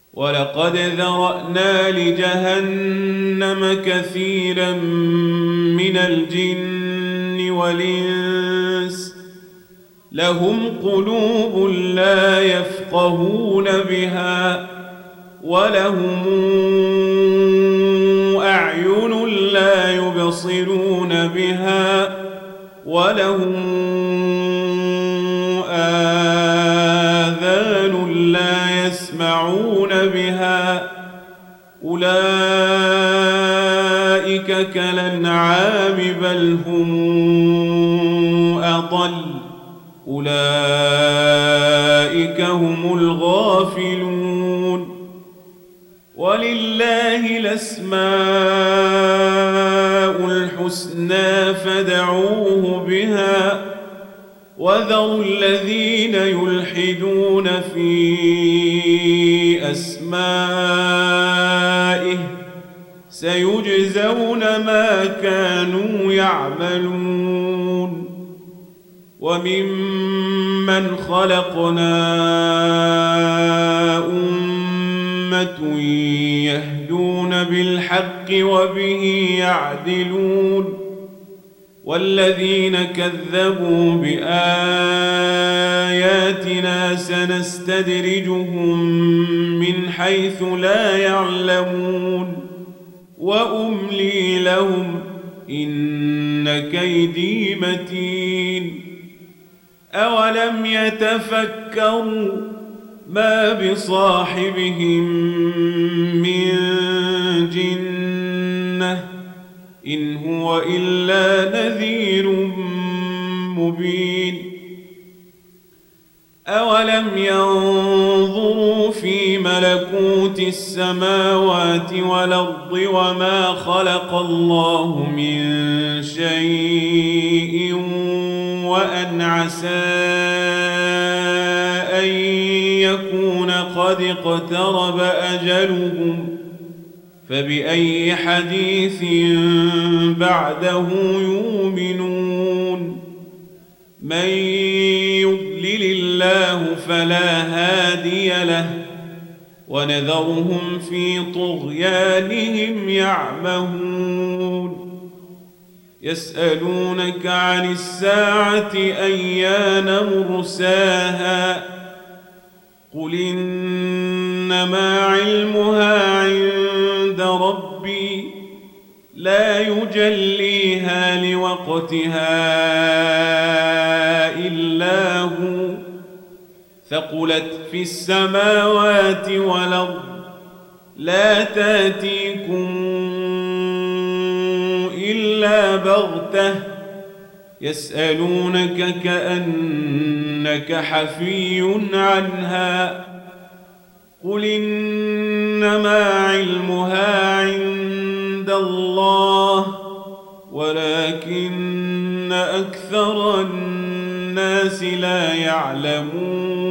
ولقد ذرأنا لجهنم كثيرا من الجن والإنس لهم قلوب لا يفقهون بها ولهم أعين لا يبصرون بها ولهم آذان لا يسمعون بها أولئك كالأنعام بل هم أضل أولئك هم الغافلون ولله الأسماء الحسنى فادعوه بها وذروا الذين يلحدون في أسمائه سيجزون ما كانوا يعملون وممن خلقنا أمة يهدون بالحق وبه يعدلون والذين كذبوا بآياتنا سنستدرجهم من حيث لا يعلمون وأملي لهم إن كيدي متين أولم يتفكروا ما بصاحبهم من جنة إن هو إلا نذير مبين أولم ينظروا في ملكوت السماوات والأرض وما خلق الله من شيء وأن عسى أن يكون قد اقترب أجلهم فبأي حديث بعده يؤمنون من يضلل الله فلا هادي له ونذرهم في طغيانهم يعمهون يسألونك عن الساعة أيان مرساها قل إنما علمها عند ربي لا يجليها لوقتها إلا هو ثقلت في السماوات والأرض لا تأتيكم إلا بغتة يسألونك كأنك حفي عنها قل إنما علمها عند الله ولكن أكثر الناس لا يعلمون